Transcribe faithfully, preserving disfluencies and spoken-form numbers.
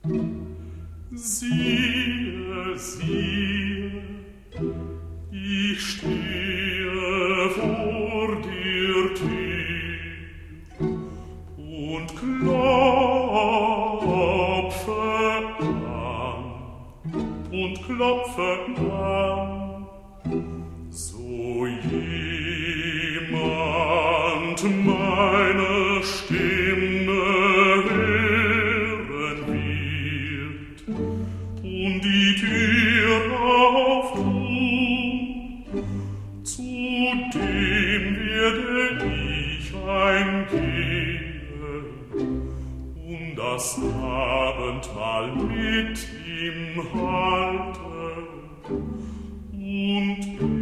Siehe, siehe, ich stehe vor der Tür und klopfe an, und klopfe an, so jemand meine Stimme hören wird und die Tür auftun, zu dem werde ich eingehen und das Abendmahl mit ihm halten und